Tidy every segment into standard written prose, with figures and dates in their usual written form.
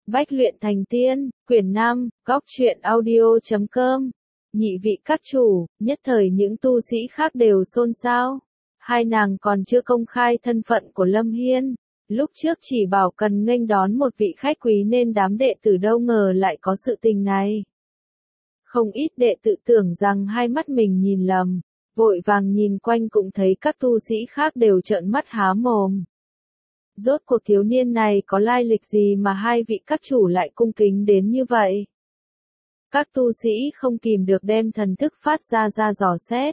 Bách luyện thành tiên, quyển 5, góc truyện audio.com. Nhị vị các chủ, nhất thời những tu sĩ khác đều xôn xao. Hai nàng còn chưa công khai thân phận của Lâm Hiên. Lúc trước chỉ bảo cần nghênh đón một vị khách quý nên đám đệ tử đâu ngờ lại có sự tình này. Không ít đệ tử tưởng rằng hai mắt mình nhìn lầm, vội vàng nhìn quanh cũng thấy các tu sĩ khác đều trợn mắt há mồm. Rốt cuộc thiếu niên này có lai lịch gì mà hai vị các chủ lại cung kính đến như vậy? Các tu sĩ không kìm được đem thần thức phát ra dò xét.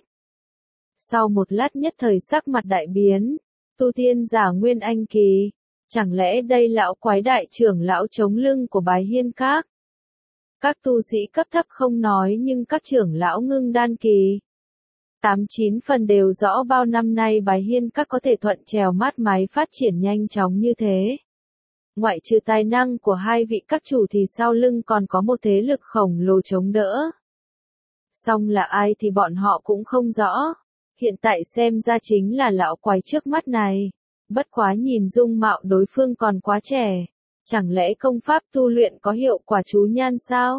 Sau một lát nhất thời sắc mặt đại biến, tu tiên giả Nguyên Anh kỳ, chẳng lẽ đây lão quái đại trưởng lão chống lưng của Bái Hiên Các? Các tu sĩ cấp thấp không nói nhưng các trưởng lão ngưng đan kỳ 8-9 phần đều rõ bao năm nay Bái Hiên Các có thể thuận trèo mát máy phát triển nhanh chóng như thế. Ngoại trừ tài năng của hai vị các chủ thì sau lưng còn có một thế lực khổng lồ chống đỡ. Song là ai thì bọn họ cũng không rõ. Hiện tại xem ra chính là lão quái trước mắt này. Bất quá nhìn dung mạo đối phương còn quá trẻ. Chẳng lẽ công pháp tu luyện có hiệu quả chú nhan sao?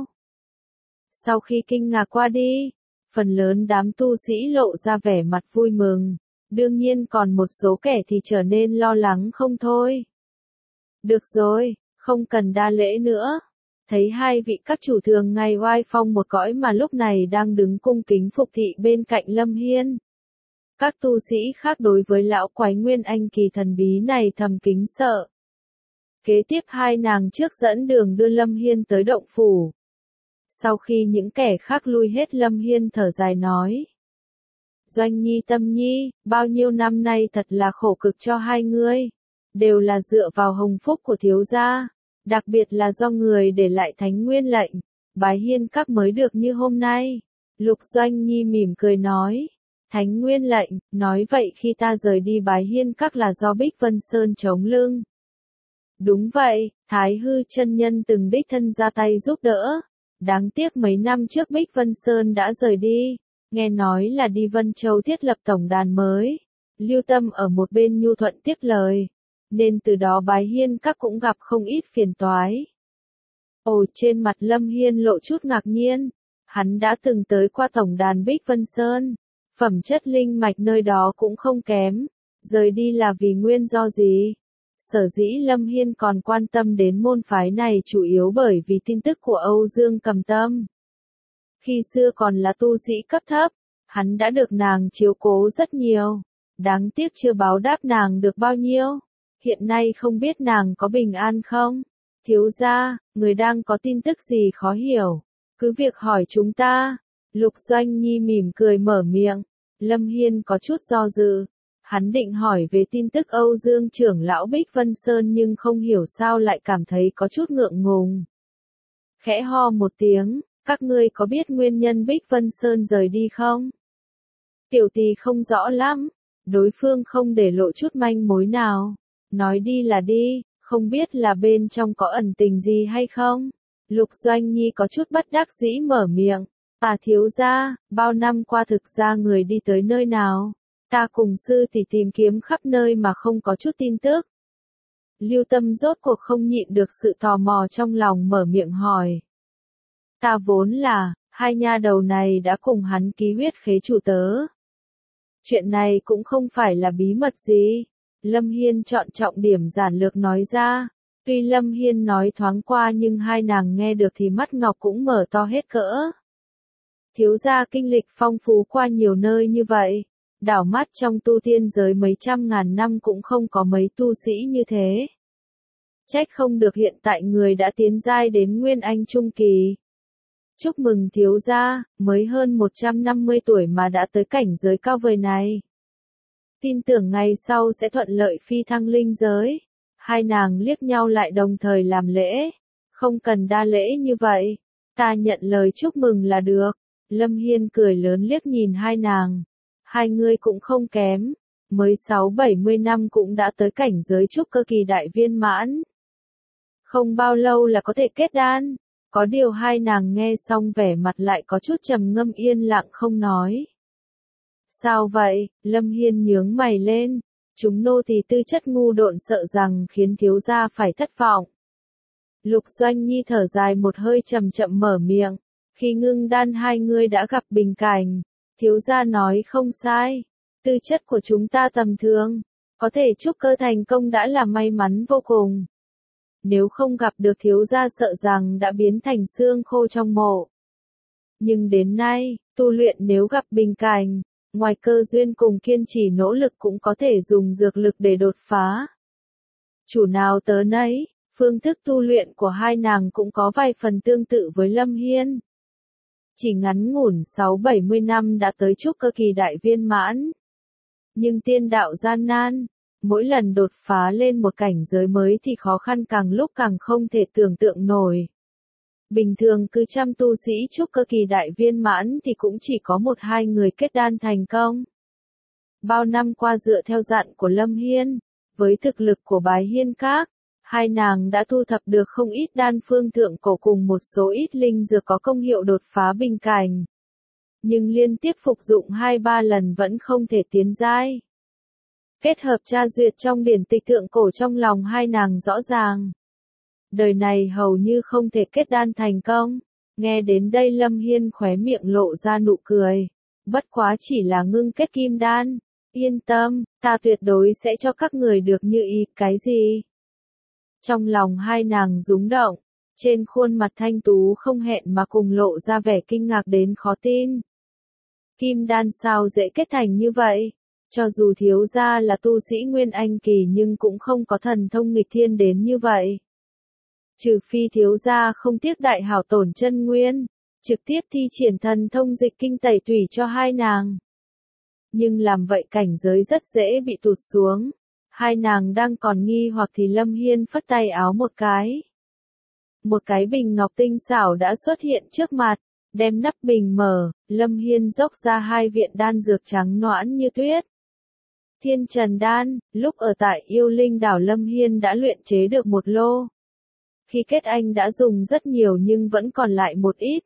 Sau khi kinh ngạc qua đi, phần lớn đám tu sĩ lộ ra vẻ mặt vui mừng. Đương nhiên còn một số kẻ thì trở nên lo lắng không thôi. Được rồi, không cần đa lễ nữa. Thấy hai vị các chủ thường ngày oai phong một cõi mà lúc này đang đứng cung kính phục thị bên cạnh Lâm Hiên. Các tu sĩ khác đối với lão quái Nguyên Anh kỳ thần bí này thầm kính sợ. Kế tiếp hai nàng trước dẫn đường đưa Lâm Hiên tới động phủ. Sau khi những kẻ khác lui hết Lâm Hiên thở dài nói. Doanh Nhi Tâm Nhi, bao nhiêu năm nay thật là khổ cực cho hai ngươi. Đều là dựa vào hồng phúc của thiếu gia. Đặc biệt là do người để lại thánh nguyên lệnh. Bái Hiên Các mới được như hôm nay. Lục Doanh Nhi mỉm cười nói. Thánh nguyên lệnh, nói vậy khi ta rời đi Bái Hiên Các là do Bích Vân Sơn chống lưng. Đúng vậy, Thái Hư chân nhân từng đích thân ra tay giúp đỡ. Đáng tiếc mấy năm trước Bích Vân Sơn đã rời đi. Nghe nói là đi Vân Châu thiết lập tổng đàn mới. Lưu Tâm ở một bên nhu thuận tiếp lời. Nên từ đó Bái Hiên Các cũng gặp không ít phiền toái. Ồ, trên mặt Lâm Hiên lộ chút ngạc nhiên. Hắn đã từng tới qua tổng đàn Bích Vân Sơn. Phẩm chất linh mạch nơi đó cũng không kém. Rời đi là vì nguyên do gì? Sở dĩ Lâm Hiên còn quan tâm đến môn phái này chủ yếu bởi vì tin tức của Âu Dương Cầm Tâm. Khi xưa còn là tu sĩ cấp thấp, hắn đã được nàng chiếu cố rất nhiều. Đáng tiếc chưa báo đáp nàng được bao nhiêu. Hiện nay không biết nàng có bình an không? Thiếu gia, người đang có tin tức gì khó hiểu? Cứ việc hỏi chúng ta. Lục Doanh Nhi mỉm cười mở miệng. Lâm Hiên có chút do dự. Hắn định hỏi về tin tức Âu Dương trưởng lão Bích Vân Sơn nhưng không hiểu sao lại cảm thấy có chút ngượng ngùng. Khẽ ho một tiếng, các ngươi có biết nguyên nhân Bích Vân Sơn rời đi không? Tiểu tỳ không rõ lắm, đối phương không để lộ chút manh mối nào. Nói đi là đi, không biết là bên trong có ẩn tình gì hay không? Lục Doanh Nhi có chút bất đắc dĩ mở miệng. Thiếu gia, bao năm qua thực ra người đi tới nơi nào? Ta cùng sư tỷ tìm kiếm khắp nơi mà không có chút tin tức. Lưu Tâm rốt cuộc không nhịn được sự tò mò trong lòng mở miệng hỏi. Ta vốn là, hai nha đầu này đã cùng hắn ký huyết khế chủ tớ. Chuyện này cũng không phải là bí mật gì. Lâm Hiên chọn trọng điểm giản lược nói ra. Tuy Lâm Hiên nói thoáng qua nhưng hai nàng nghe được thì mắt ngọc cũng mở to hết cỡ. Thiếu gia kinh lịch phong phú qua nhiều nơi như vậy. Đảo mắt trong tu tiên giới mấy trăm ngàn năm cũng không có mấy tu sĩ như thế. Trách không được hiện tại người đã tiến giai đến Nguyên Anh Trung Kỳ. Chúc mừng thiếu gia, mới hơn 150 tuổi mà đã tới cảnh giới cao vời này. Tin tưởng ngày sau sẽ thuận lợi phi thăng linh giới. Hai nàng liếc nhau lại đồng thời làm lễ. Không cần đa lễ như vậy. Ta nhận lời chúc mừng là được. Lâm Hiên cười lớn liếc nhìn hai nàng. Hai người cũng không kém. Mới 6-70 năm cũng đã tới cảnh giới trúc cơ kỳ đại viên mãn. Không bao lâu là có thể kết đan. Có điều hai nàng nghe xong vẻ mặt lại có chút trầm ngâm yên lặng không nói. Sao vậy? Lâm Hiên nhướng mày lên. Chúng nô tỳ tư chất ngu độn sợ rằng khiến thiếu gia phải thất vọng. Lục Doanh Nhi thở dài một hơi chậm chậm mở miệng. Khi ngưng đan hai người đã gặp bình cảnh, thiếu gia nói không sai. Tư chất của chúng ta tầm thường, có thể trúc cơ thành công đã là may mắn vô cùng. Nếu không gặp được thiếu gia sợ rằng đã biến thành xương khô trong mộ. Nhưng đến nay, tu luyện nếu gặp bình cảnh, ngoài cơ duyên cùng kiên trì nỗ lực cũng có thể dùng dược lực để đột phá. Chủ nào tớ nấy, phương thức tu luyện của hai nàng cũng có vài phần tương tự với Lâm Hiên. Chỉ ngắn ngủn 6-70 năm đã tới trúc cơ kỳ đại viên mãn. Nhưng tiên đạo gian nan, mỗi lần đột phá lên một cảnh giới mới thì khó khăn càng lúc càng không thể tưởng tượng nổi. Bình thường cứ trăm tu sĩ trúc cơ kỳ đại viên mãn thì cũng chỉ có 1-2 người kết đan thành công. Bao năm qua dựa theo dặn của Lâm Hiên, với thực lực của Bái Hiên Các, hai nàng đã thu thập được không ít đan phương thượng cổ cùng một số ít linh dược có công hiệu đột phá bình cảnh. Nhưng liên tiếp phục dụng 2-3 lần vẫn không thể tiến giai. Kết hợp tra duyệt trong điển tịch thượng cổ trong lòng hai nàng rõ ràng. Đời này hầu như không thể kết đan thành công. Nghe đến đây Lâm Hiên khóe miệng lộ ra nụ cười. Bất quá chỉ là ngưng kết kim đan. Yên tâm, ta tuyệt đối sẽ cho các người được như ý. Cái gì? Trong lòng hai nàng rúng động. Trên khuôn mặt thanh tú không hẹn mà cùng lộ ra vẻ kinh ngạc đến khó tin. Kim đan sao dễ kết thành như vậy? Cho dù thiếu gia là tu sĩ Nguyên Anh kỳ nhưng cũng không có thần thông nghịch thiên đến như vậy. Trừ phi thiếu gia không tiếc đại hảo tổn chân nguyên, trực tiếp thi triển thần thông dịch kinh tẩy tủy cho hai nàng. Nhưng làm vậy cảnh giới rất dễ bị tụt xuống. Hai nàng đang còn nghi hoặc thì Lâm Hiên phất tay áo một cái. Một cái bình ngọc tinh xảo đã xuất hiện trước mặt, đem nắp bình mở, Lâm Hiên dốc ra 2 viện đan dược trắng nõn như tuyết. Thiên Trần Đan, lúc ở tại Yêu Linh đảo Lâm Hiên đã luyện chế được một lô. Khi kết anh đã dùng rất nhiều nhưng vẫn còn lại một ít.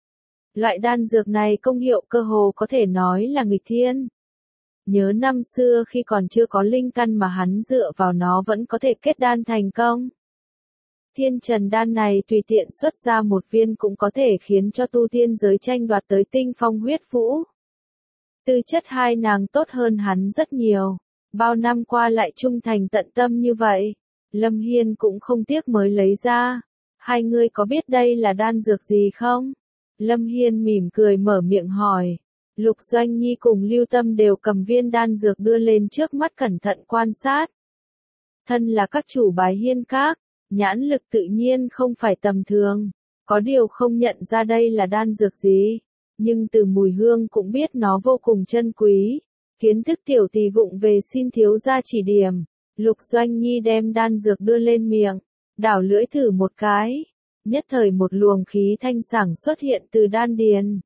Loại đan dược này công hiệu cơ hồ có thể nói là nghịch thiên. Nhớ năm xưa khi còn chưa có linh căn mà hắn dựa vào nó vẫn có thể kết đan thành công. Thiên Trần Đan này tùy tiện xuất ra một viên cũng có thể khiến cho tu tiên giới tranh đoạt tới tinh phong huyết vũ. Tư chất hai nàng tốt hơn hắn rất nhiều. Bao năm qua lại trung thành tận tâm như vậy. Lâm Hiên cũng không tiếc mới lấy ra. Hai người có biết đây là đan dược gì không? Lâm Hiên mỉm cười mở miệng hỏi. Lục Doanh Nhi cùng Lưu Tâm đều cầm viên đan dược đưa lên trước mắt cẩn thận quan sát. Thân là các chủ Bái Hiên Các, nhãn lực tự nhiên không phải tầm thường. Có điều không nhận ra đây là đan dược gì. Nhưng từ mùi hương cũng biết nó vô cùng chân quý. Kiến thức tiểu tỳ vụng về xin thiếu gia chỉ điểm. Lục Doanh Nhi đem đan dược đưa lên miệng, đảo lưỡi thử một cái. Nhất thời một luồng khí thanh sảng xuất hiện từ đan điền.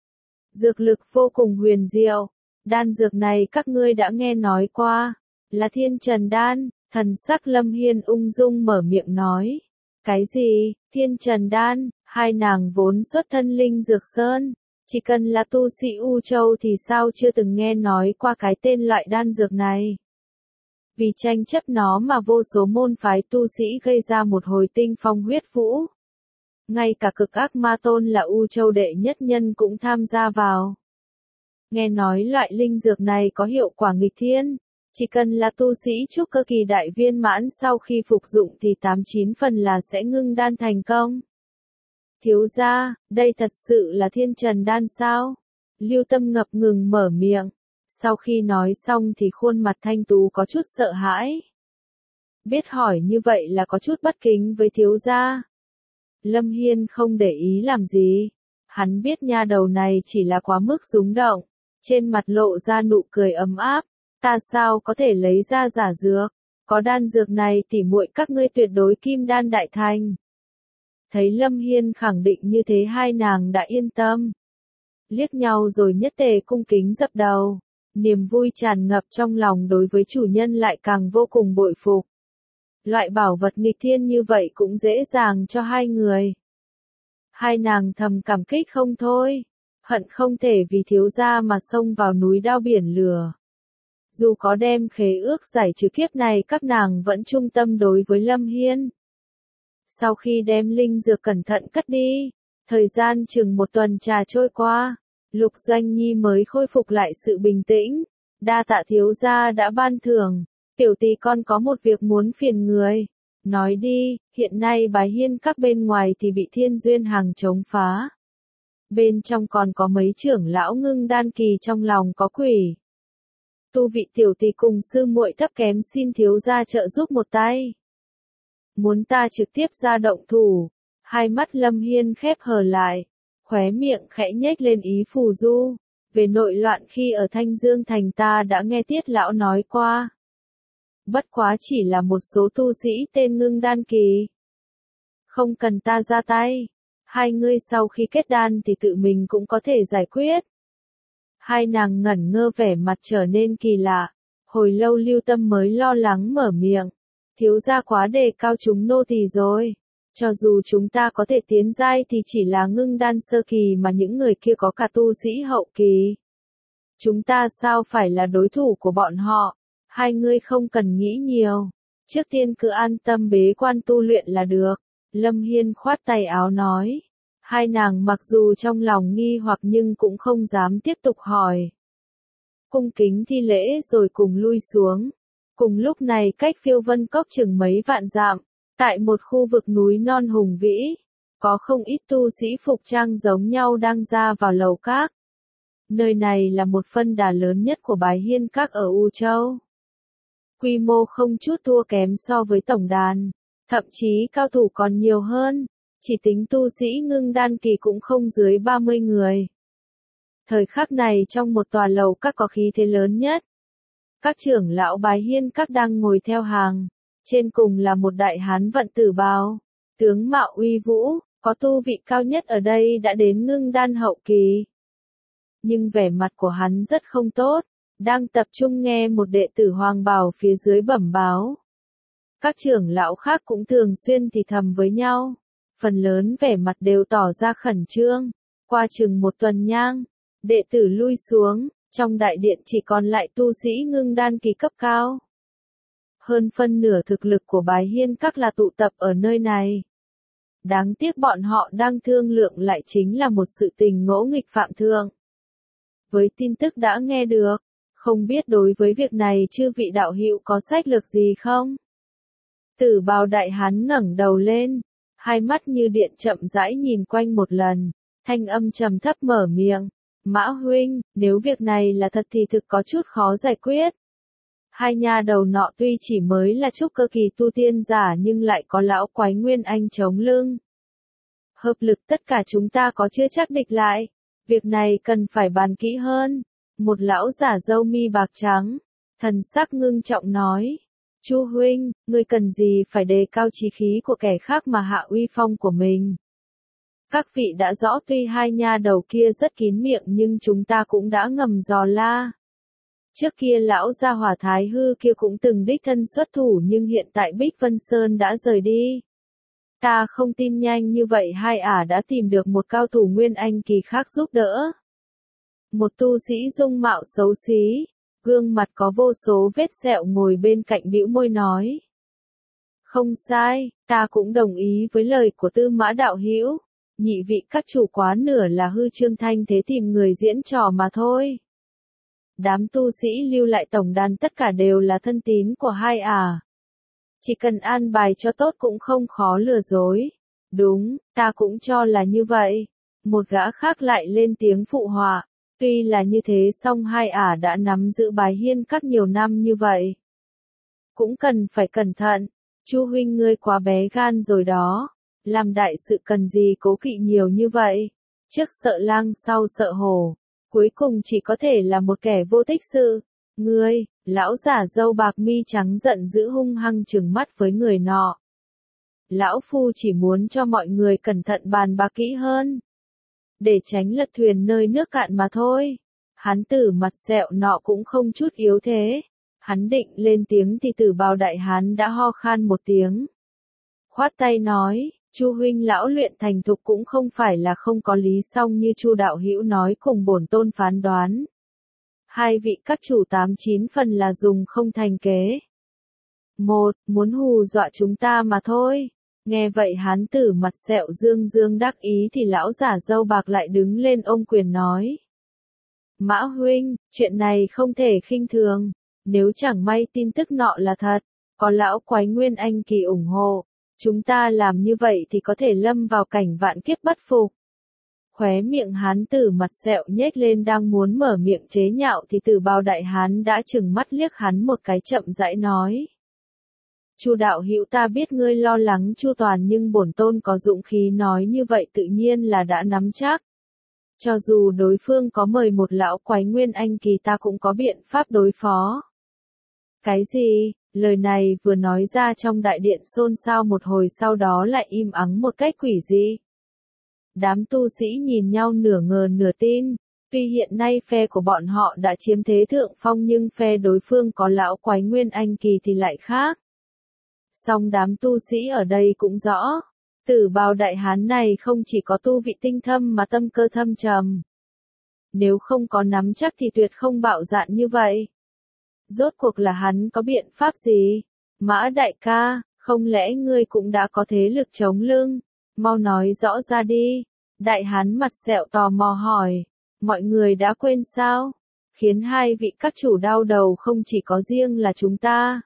Dược lực vô cùng huyền diệu. Đan dược này các ngươi đã nghe nói qua, là Thiên Trần Đan. Thần sắc Lâm Hiên ung dung mở miệng nói. Cái gì? Thiên Trần Đan? Hai nàng vốn xuất thân Linh Dược Sơn. Chỉ cần là tu sĩ U Châu thì sao chưa từng nghe nói qua cái tên loại đan dược này. Vì tranh chấp nó mà vô số môn phái tu sĩ gây ra một hồi tinh phong huyết vũ. Ngay cả cực ác ma tôn là U Châu đệ nhất nhân cũng tham gia vào. Nghe nói loại linh dược này có hiệu quả nghịch thiên. Chỉ cần là tu sĩ trúc cơ kỳ đại viên mãn sau khi phục dụng thì 8-9 phần là sẽ ngưng đan thành công. Thiếu gia, đây thật sự là Thiên Trần Đan sao? Lưu Tâm ngập ngừng mở miệng. Sau khi nói xong thì khuôn mặt thanh tú có chút sợ hãi. Biết hỏi như vậy là có chút bất kính với thiếu gia. Lâm Hiên không để ý làm gì. Hắn biết nha đầu này chỉ là quá mức rúng động. Trên mặt lộ ra nụ cười ấm áp. Ta sao có thể lấy ra giả dược? Có đan dược này tỉ muội các ngươi tuyệt đối kim đan đại thành. Thấy Lâm Hiên khẳng định như thế hai nàng đã yên tâm. Liếc nhau rồi nhất tề cung kính dập đầu. Niềm vui tràn ngập trong lòng đối với chủ nhân lại càng vô cùng bội phục. Loại bảo vật nghịch thiên như vậy cũng dễ dàng cho hai người. Hai nàng thầm cảm kích không thôi. Hận không thể vì thiếu gia mà xông vào núi đao biển lửa. Dù có đem khế ước giải trừ kiếp này các nàng vẫn trung tâm đối với Lâm Hiên. Sau khi đem linh dược cẩn thận cất đi, thời gian chừng một tuần trà trôi qua, Lục Doanh Nhi mới khôi phục lại sự bình tĩnh. Đa tạ thiếu gia đã ban thưởng, tiểu tỷ con có một việc muốn phiền người. Nói đi, hiện nay Bái Hiên các bên ngoài thì bị Thiên Duyên Hàng chống phá. Bên trong còn có mấy trưởng lão ngưng đan kỳ trong lòng có quỷ. Tu vị tiểu tỷ cùng sư muội thấp kém xin thiếu gia trợ giúp một tay. Muốn ta trực tiếp ra động thủ, hai mắt Lâm Hiên khép hờ lại, khóe miệng khẽ nhếch lên ý phù du. Về nội loạn khi ở Thanh Dương Thành ta đã nghe Tiết lão nói qua. Bất quá chỉ là một số tu sĩ tên ngưng đan kỳ. Không cần ta ra tay. Hai ngươi sau khi kết đan thì tự mình cũng có thể giải quyết. Hai nàng ngẩn ngơ vẻ mặt trở nên kỳ lạ. Hồi lâu Lưu Tâm mới lo lắng mở miệng. Thiếu gia quá đề cao chúng nô tỳ rồi. Cho dù chúng ta có thể tiến giai thì chỉ là ngưng đan sơ kỳ mà những người kia có cả tu sĩ hậu kỳ. Chúng ta sao phải là đối thủ của bọn họ? Hai ngươi không cần nghĩ nhiều. Trước tiên cứ an tâm bế quan tu luyện là được. Lâm Hiên khoát tay áo nói. Hai nàng mặc dù trong lòng nghi hoặc nhưng cũng không dám tiếp tục hỏi. Cung kính thi lễ rồi cùng lui xuống. Cùng lúc này cách Phiêu Vân Cốc chừng mấy vạn dặm, tại một khu vực núi non hùng vĩ, có không ít tu sĩ phục trang giống nhau đang ra vào lầu các. Nơi này là một phân đà lớn nhất của Bái Hiên Các ở U Châu. Quy mô không chút thua kém so với tổng đàn, thậm chí cao thủ còn nhiều hơn, chỉ tính tu sĩ ngưng đan kỳ cũng không dưới 30 người. Thời khắc này trong một tòa lầu các có khí thế lớn nhất. Các trưởng lão Bái Hiên Các đang ngồi theo hàng, trên cùng là một đại hán vận tử bào, tướng mạo uy vũ, có tu vị cao nhất ở đây đã đến ngưng đan hậu kỳ. Nhưng vẻ mặt của hắn rất không tốt, đang tập trung nghe một đệ tử hoàng bào phía dưới bẩm báo. Các trưởng lão khác cũng thường xuyên thì thầm với nhau, phần lớn vẻ mặt đều tỏ ra khẩn trương. Qua chừng một tuần nhang, đệ tử lui xuống, trong đại điện chỉ còn lại tu sĩ ngưng đan kỳ cấp cao. Hơn phân nửa thực lực của Bái Hiên Các là tụ tập ở nơi này. Đáng tiếc bọn họ đang thương lượng lại chính là một sự tình ngỗ nghịch phạm thượng. Với tin tức đã nghe được, không biết đối với việc này chư vị đạo hữu có sách lược gì không? Tử bào đại hán ngẩng đầu lên, hai mắt như điện chậm rãi nhìn quanh một lần, thanh âm trầm thấp mở miệng. Mã huynh, nếu việc này là thật thì thực có chút khó giải quyết. Hai nha đầu nọ tuy chỉ mới là trúc cơ kỳ tu tiên giả nhưng lại có lão quái nguyên anh chống lưng. Hợp lực tất cả chúng ta có chưa chắc địch lại. Việc này cần phải bàn kỹ hơn. Một lão giả râu mi bạc trắng, thần sắc ngưng trọng nói. Chu huynh, ngươi cần gì phải đề cao chí khí của kẻ khác mà hạ uy phong của mình. Các vị đã rõ tuy hai nha đầu kia rất kín miệng nhưng chúng ta cũng đã ngầm dò la. Trước kia lão gia hỏa Thái Hư kia cũng từng đích thân xuất thủ nhưng hiện tại Bích Vân Sơn đã rời đi. Ta không tin nhanh như vậy hai ả đã tìm được một cao thủ nguyên anh kỳ khác giúp đỡ. Một tu sĩ dung mạo xấu xí, gương mặt có vô số vết sẹo ngồi bên cạnh bĩu môi nói. Không sai, ta cũng đồng ý với lời của Tư Mã đạo hữu. Nhị vị các chủ quá nửa là hư trương thanh thế tìm người diễn trò mà thôi. Đám tu sĩ lưu lại tổng đàn tất cả đều là thân tín của hai ả. Chỉ cần an bài cho tốt cũng không khó lừa dối. Đúng, ta cũng cho là như vậy. Một gã khác lại lên tiếng phụ họa. Tuy là như thế song hai ả đã nắm giữ Bái Hiên Các nhiều năm như vậy. Cũng cần phải cẩn thận. Chu huynh ngươi quá bé gan rồi đó. Làm đại sự cần gì cố kỵ nhiều như vậy. Trước sợ lang sau sợ hổ. Cuối cùng chỉ có thể là một kẻ vô tích sự. Ngươi, lão giả râu bạc mi trắng giận dữ hung hăng trừng mắt với người nọ. Lão phu chỉ muốn cho mọi người cẩn thận bàn bạc kỹ hơn. Để tránh lật thuyền nơi nước cạn mà thôi. Hắn tử mặt sẹo nọ cũng không chút yếu thế. Hắn định lên tiếng thì tử bào đại hán đã ho khan một tiếng. Khoát tay nói. Chu huynh lão luyện thành thục cũng không phải là không có lý song như Chu đạo hữu nói cùng bổn tôn phán đoán. Hai vị các chủ 89 phần là dùng không thành kế. Một, muốn hù dọa chúng ta mà thôi. Nghe vậy hán tử mặt sẹo dương dương đắc ý thì lão giả râu bạc lại đứng lên ôm quyền nói. Mã huynh, chuyện này không thể khinh thường, nếu chẳng may tin tức nọ là thật, có lão quái nguyên anh kỳ ủng hộ, chúng ta làm như vậy thì có thể lâm vào cảnh vạn kiếp bất phục. Khóe miệng hán tử mặt sẹo nhếch lên đang muốn mở miệng chế nhạo thì Tử Bào đại hán đã trừng mắt liếc hắn một cái chậm rãi nói. Chu đạo hữu, ta biết ngươi lo lắng chu toàn nhưng bổn tôn có dũng khí nói như vậy tự nhiên là đã nắm chắc. Cho dù đối phương có mời một lão quái nguyên anh kỳ ta cũng có biện pháp đối phó. Cái gì? Lời này vừa nói ra trong đại điện xôn xao một hồi sau đó lại im ắng một cách quỷ dị. Đám tu sĩ nhìn nhau nửa ngờ nửa tin, tuy hiện nay phe của bọn họ đã chiếm thế thượng phong nhưng phe đối phương có lão quái nguyên anh kỳ thì lại khác. Song đám tu sĩ ở đây cũng rõ, Tử Bào đại hán này không chỉ có tu vị tinh thâm mà tâm cơ thâm trầm. Nếu không có nắm chắc thì tuyệt không bạo dạn như vậy. Rốt cuộc là hắn có biện pháp gì? Mã đại ca, không lẽ ngươi cũng đã có thế lực chống lưng? Mau nói rõ ra đi. Đại hán mặt sẹo tò mò hỏi. Mọi người đã quên sao? Khiến hai vị các chủ đau đầu không chỉ có riêng là chúng ta,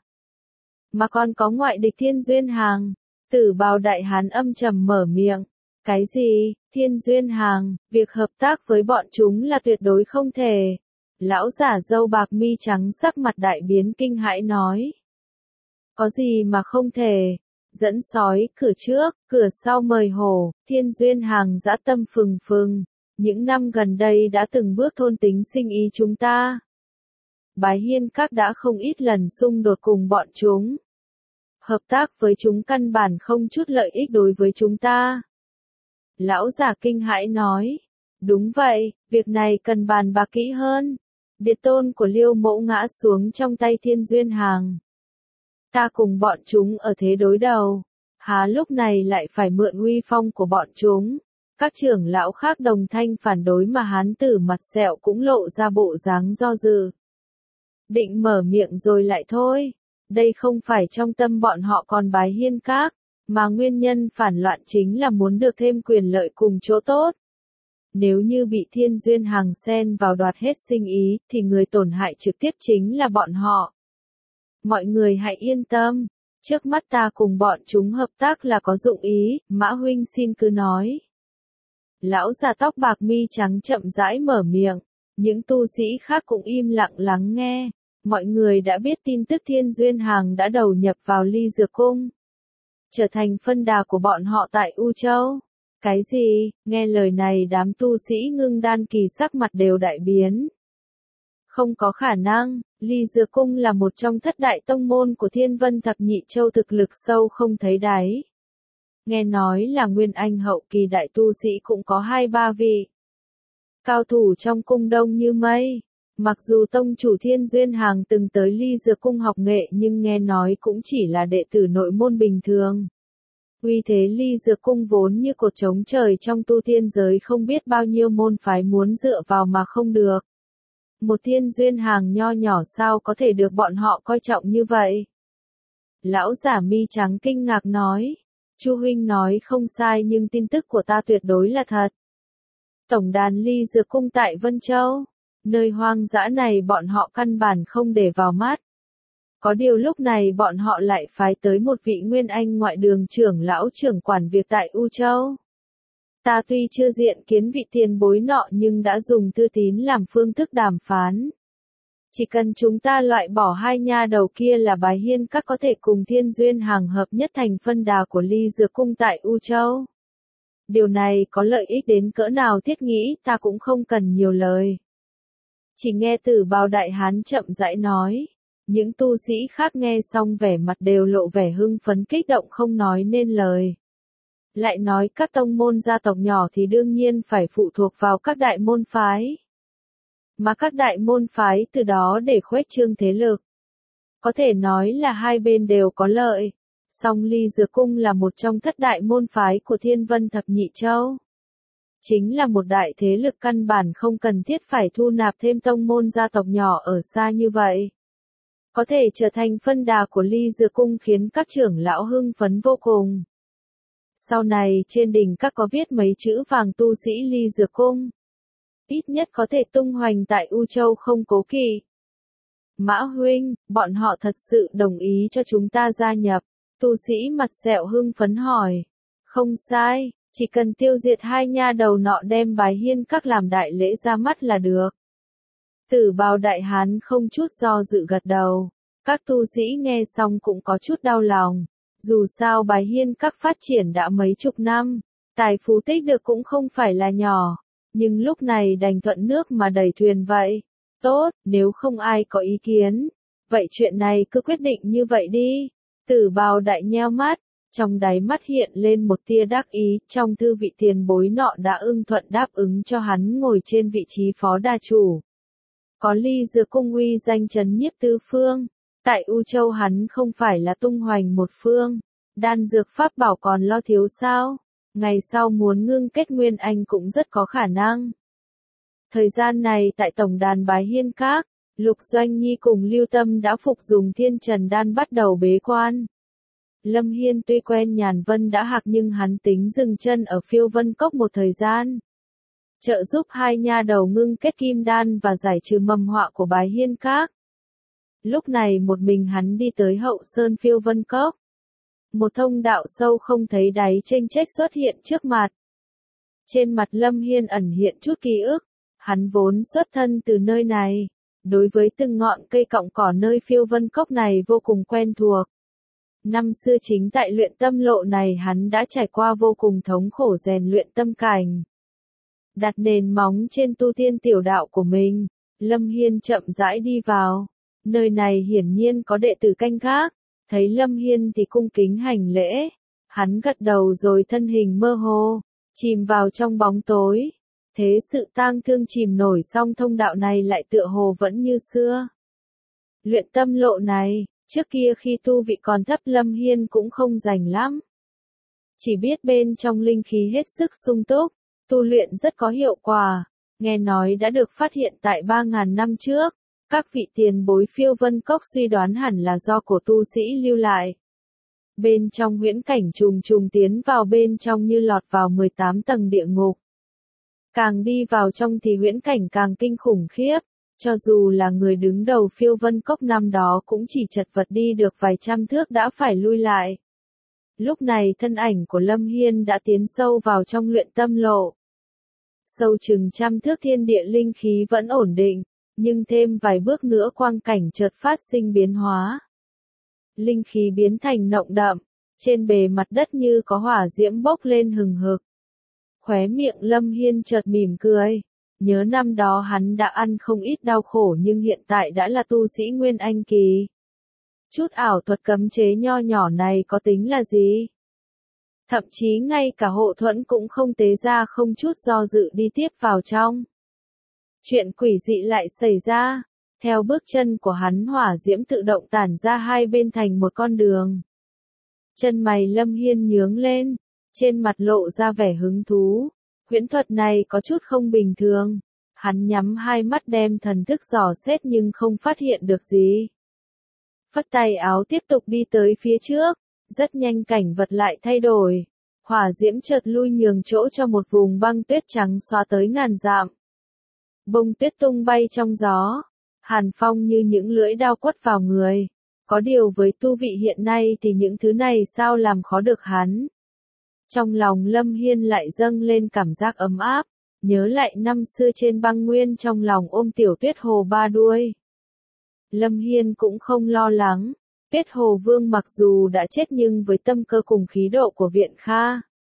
mà còn có ngoại địch Thiên Duyên Hàng. Tử Bào đại hán âm trầm mở miệng. Cái gì? Thiên Duyên Hàng, việc hợp tác với bọn chúng là tuyệt đối không thể. Lão giả râu bạc mi trắng sắc mặt đại biến kinh hãi nói. Có gì mà không thể? Dẫn sói, cửa trước, cửa sau mời hổ, Thiên Duyên Hàng dã tâm phừng phừng. Những năm gần đây đã từng bước thôn tính sinh ý chúng ta. Bái Hiên Các đã không ít lần xung đột cùng bọn chúng. Hợp tác với chúng căn bản không chút lợi ích đối với chúng ta. Lão giả kinh hãi nói. Đúng vậy, việc này cần bàn bạc kỹ hơn. Điệt tôn của Liêu Mẫu ngã xuống trong tay Thiên Duyên Hàng. Ta cùng bọn chúng ở thế đối đầu. Há lúc này lại phải mượn uy phong của bọn chúng. Các trưởng lão khác đồng thanh phản đối mà hán tử mặt sẹo cũng lộ ra bộ dáng do dự. Định mở miệng rồi lại thôi. Đây không phải trong tâm bọn họ còn Bái Hiên Các, mà nguyên nhân phản loạn chính là muốn được thêm quyền lợi cùng chỗ tốt. Nếu như bị Thiên Duyên Hàng xen vào đoạt hết sinh ý, thì người tổn hại trực tiếp chính là bọn họ. Mọi người hãy yên tâm, trước mắt ta cùng bọn chúng hợp tác là có dụng ý, Mã huynh xin cứ nói. Lão già tóc bạc mi trắng chậm rãi mở miệng, những tu sĩ khác cũng im lặng lắng nghe. Mọi người đã biết tin tức Thiên Duyên Hàng đã đầu nhập vào Ly Dược Cung, trở thành phân đà của bọn họ tại U Châu. Cái gì? Nghe lời này đám tu sĩ ngưng đan kỳ sắc mặt đều đại biến. Không có khả năng, Ly Dược Cung là một trong thất đại tông môn của Thiên Vân Thập Nhị Châu thực lực sâu không thấy đáy. Nghe nói là nguyên anh hậu kỳ đại tu sĩ cũng có 2-3 vị. Cao thủ trong cung đông như mây. Mặc dù tông chủ Thiên Duyên Hàng từng tới Ly Dược Cung học nghệ nhưng nghe nói cũng chỉ là đệ tử nội môn bình thường. Uy thế Ly Dược Cung vốn như cột trống trời trong tu tiên giới không biết bao nhiêu môn phái muốn dựa vào mà không được. Một Thiên Duyên Hàng nho nhỏ sao có thể được bọn họ coi trọng như vậy? Lão giả mi trắng kinh ngạc nói. Chu huynh nói không sai nhưng tin tức của ta tuyệt đối là thật. Tổng đàn Ly Dược Cung tại Vân Châu. Nơi hoang dã này bọn họ căn bản không để vào mắt. Có điều lúc này bọn họ lại phái tới một vị nguyên anh ngoại đường trưởng lão trưởng quản việc tại U Châu. Ta tuy chưa diện kiến vị tiền bối nọ nhưng đã dùng thư tín làm phương thức đàm phán. Chỉ cần chúng ta loại bỏ hai nha đầu kia là Bái Hiên Các có thể cùng Thiên Duyên Hàng hợp nhất thành phân đà của Ly Dược Cung tại U Châu. Điều này có lợi ích đến cỡ nào thiết nghĩ ta cũng không cần nhiều lời. Chỉ nghe Tử Bào đại hán chậm rãi nói. Những tu sĩ khác nghe xong vẻ mặt đều lộ vẻ hưng phấn kích động không nói nên lời. Lại nói các tông môn gia tộc nhỏ thì đương nhiên phải phụ thuộc vào các đại môn phái. Mà các đại môn phái từ đó để khuếch trương thế lực. Có thể nói là hai bên đều có lợi. Song Ly Dược Cung là một trong thất đại môn phái của Thiên Vân Thập Nhị Châu. Chính là một đại thế lực căn bản không cần thiết phải thu nạp thêm tông môn gia tộc nhỏ ở xa như vậy. Có thể trở thành phân đà của Ly Dược Cung khiến các trưởng lão hưng phấn vô cùng. Sau này trên đỉnh các có viết mấy chữ vàng tu sĩ ly dược cung. Ít nhất có thể tung hoành tại U Châu không cố kỵ. Mã huynh, bọn họ thật sự đồng ý cho chúng ta gia nhập. Tu sĩ mặt sẹo hưng phấn hỏi. Không sai, chỉ cần tiêu diệt hai nha đầu nọ đem Bái Hiên Các làm đại lễ ra mắt là được. Tử Bào đại hán không chút do dự gật đầu. Các tu sĩ nghe xong cũng có chút đau lòng. Dù sao Bái Hiên Các phát triển đã mấy chục năm, tài phú tích được cũng không phải là nhỏ. Nhưng lúc này đành thuận nước mà đẩy thuyền vậy. Tốt, nếu không ai có ý kiến. Vậy chuyện này cứ quyết định như vậy đi. Tử Bào đại nheo mắt. Trong đáy mắt hiện lên một tia đắc ý, trong thư vị tiền bối nọ đã ưng thuận đáp ứng cho hắn ngồi trên vị trí phó đà chủ. Có ly dược cung uy danh trấn nhiếp tứ phương, tại U Châu hắn không phải là tung hoành một phương, đan dược pháp bảo còn lo thiếu sao, ngày sau muốn ngưng kết nguyên anh cũng rất có khả năng. Thời gian này tại tổng đàn Bái Hiên Các, Lục Doanh Nhi cùng Lưu Tâm đã phục dùng thiên trần đan bắt đầu bế quan. Lâm Hiên tuy quen Nhàn Vân đã hạc nhưng hắn tính dừng chân ở Phiêu Vân Cốc một thời gian. Trợ giúp hai nha đầu ngưng kết kim đan và giải trừ mầm họa của Bái Hiên Các. Lúc này một mình hắn đi tới hậu sơn Phiêu Vân Cốc. Một thông đạo sâu không thấy đáy chênh chếch xuất hiện trước mặt. Trên mặt Lâm Hiên ẩn hiện chút ký ức. Hắn vốn xuất thân từ nơi này. Đối với từng ngọn cây cọng cỏ nơi Phiêu Vân Cốc này vô cùng quen thuộc. Năm xưa chính tại luyện tâm lộ này hắn đã trải qua vô cùng thống khổ rèn luyện tâm cảnh. Đặt nền móng trên tu tiên tiểu đạo của mình, Lâm Hiên chậm rãi đi vào. Nơi này hiển nhiên có đệ tử canh gác, thấy Lâm Hiên thì cung kính hành lễ. Hắn gật đầu rồi thân hình mơ hồ, chìm vào trong bóng tối. Thế sự tang thương chìm nổi xong thông đạo này lại tựa hồ vẫn như xưa. Luyện tâm lộ này, trước kia khi tu vị còn thấp Lâm Hiên cũng không rành lắm. Chỉ biết bên trong linh khí hết sức sung túc, tu luyện rất có hiệu quả, nghe nói đã được phát hiện tại 3.000 năm trước. Các vị tiền bối Phiêu Vân Cốc suy đoán hẳn là do cổ tu sĩ lưu lại. Bên trong huyễn cảnh trùng trùng tiến vào bên trong như lọt vào 18 tầng địa ngục. Càng đi vào trong thì huyễn cảnh càng kinh khủng khiếp. Cho dù là người đứng đầu Phiêu Vân Cốc năm đó cũng chỉ chật vật đi được vài trăm thước đã phải lui lại. Lúc này thân ảnh của Lâm Hiên đã tiến sâu vào trong luyện tâm lộ. Sâu chừng trăm thước thiên địa linh khí vẫn ổn định, nhưng thêm vài bước nữa quang cảnh chợt phát sinh biến hóa. Linh khí biến thành nồng đậm, trên bề mặt đất như có hỏa diễm bốc lên hừng hực. Khóe miệng Lâm Hiên chợt mỉm cười. Nhớ năm đó hắn đã ăn không ít đau khổ nhưng hiện tại đã là tu sĩ Nguyên Anh kỳ. Chút ảo thuật cấm chế nho nhỏ này có tính là gì? Thậm chí ngay cả hộ thuẫn cũng không tế ra, không chút do dự đi tiếp vào trong. Chuyện quỷ dị lại xảy ra. Theo bước chân của hắn hỏa diễm tự động tản ra hai bên thành một con đường. Chân mày Lâm Hiên nhướng lên, trên mặt lộ ra vẻ hứng thú. Huyễn thuật này có chút không bình thường. Hắn nhắm hai mắt đem thần thức dò xét nhưng không phát hiện được gì. Phất tay áo tiếp tục đi tới phía trước. Rất nhanh cảnh vật lại thay đổi. Hỏa diễm chợt lui nhường chỗ cho một vùng băng tuyết trắng xóa tới ngàn dặm. Bông tuyết tung bay trong gió. Hàn phong như những lưỡi đao quất vào người. Có điều với tu vị hiện nay thì những thứ này sao làm khó được hắn. Trong lòng Lâm Hiên lại dâng lên cảm giác ấm áp, nhớ lại năm xưa trên băng nguyên trong lòng ôm tiểu tuyết hồ ba đuôi. Lâm Hiên cũng không lo lắng, Tuyết Hồ Vương mặc dù đã chết nhưng với tâm cơ cùng khí độ của Viện Kha,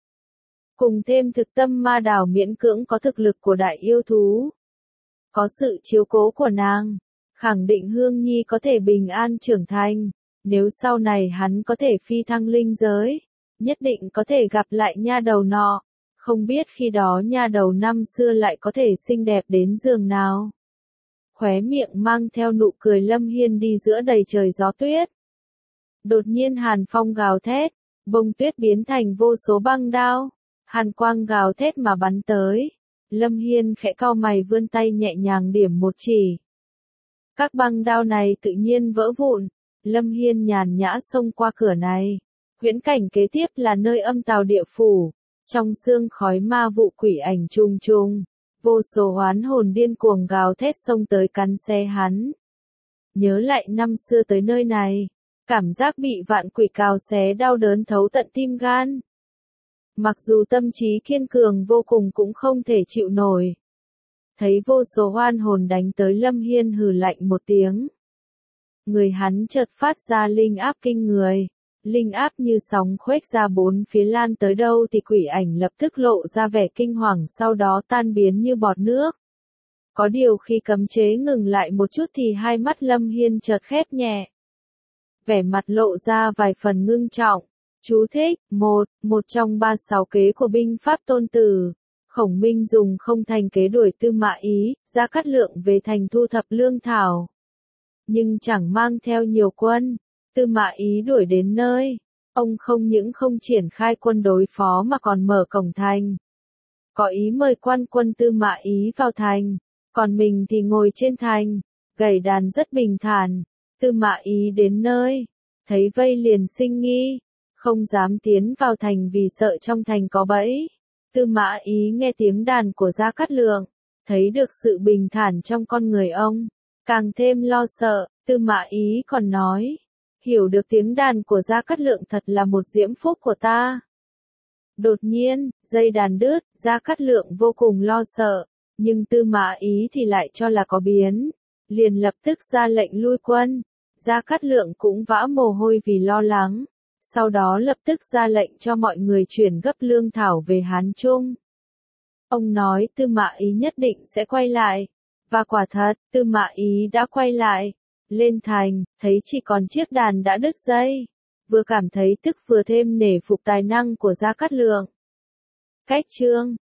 cùng thêm thực tâm ma đào miễn cưỡng có thực lực của đại yêu thú. Có sự chiếu cố của nàng, khẳng định Hương Nhi có thể bình an trưởng thành, nếu sau này hắn có thể phi thăng linh giới. Nhất định có thể gặp lại nha đầu nọ, không biết khi đó nha đầu năm xưa lại có thể xinh đẹp đến giường nào. Khóe miệng mang theo nụ cười Lâm Hiên đi giữa đầy trời gió tuyết. Đột nhiên hàn phong gào thét, bông tuyết biến thành vô số băng đao, hàn quang gào thét mà bắn tới. Lâm Hiên khẽ cau mày vươn tay nhẹ nhàng điểm một chỉ. Các băng đao này tự nhiên vỡ vụn, Lâm Hiên nhàn nhã xông qua cửa này. Huyễn cảnh kế tiếp là nơi âm tào địa phủ, trong sương khói ma vụ quỷ ảnh trùng trùng, vô số oán hồn điên cuồng gào thét xông tới cắn xé hắn. Nhớ lại năm xưa tới nơi này, cảm giác bị vạn quỷ cào xé đau đớn thấu tận tim gan. Mặc dù tâm trí kiên cường vô cùng cũng không thể chịu nổi. Thấy vô số oan hồn đánh tới Lâm Hiên hừ lạnh một tiếng. Người hắn chợt phát ra linh áp kinh người. Linh áp như sóng khuếch ra bốn phía lan tới đâu thì quỷ ảnh lập tức lộ ra vẻ kinh hoàng, sau đó tan biến như bọt nước. Có điều khi cấm chế ngừng lại một chút thì hai mắt Lâm Hiên chợt khép nhẹ. Vẻ mặt lộ ra vài phần ngưng trọng. Chú thích: một trong 36 kế của binh pháp Tôn Tử. Khổng Minh dùng không thành kế đuổi Tư Mã Ý, Gia Cát Lượng về thành thu thập lương thảo. Nhưng chẳng mang theo nhiều quân. Tư Mã Ý đuổi đến nơi, ông không những không triển khai quân đối phó mà còn mở cổng thành. Có ý mời quan quân Tư Mã Ý vào thành, còn mình thì ngồi trên thành, gảy đàn rất bình thản. Tư Mã Ý đến nơi, thấy vây liền sinh nghi, không dám tiến vào thành vì sợ trong thành có bẫy. Tư Mã Ý nghe tiếng đàn của Gia Cát Lượng, thấy được sự bình thản trong con người ông, càng thêm lo sợ. Tư Mã Ý còn nói, hiểu được tiếng đàn của Gia Cát Lượng thật là một diễm phúc của ta. Đột nhiên, dây đàn đứt, Gia Cát Lượng vô cùng lo sợ, nhưng Tư Mã Ý thì lại cho là có biến, liền lập tức ra lệnh lui quân. Gia Cát Lượng cũng vã mồ hôi vì lo lắng, sau đó lập tức ra lệnh cho mọi người chuyển gấp lương thảo về Hán Trung. Ông nói Tư Mã Ý nhất định sẽ quay lại, và quả thật, Tư Mã Ý đã quay lại. Lên thành, thấy chỉ còn chiếc đàn đã đứt dây, vừa cảm thấy tức vừa thêm nể phục tài năng của Gia Cát Lượng. Cách chương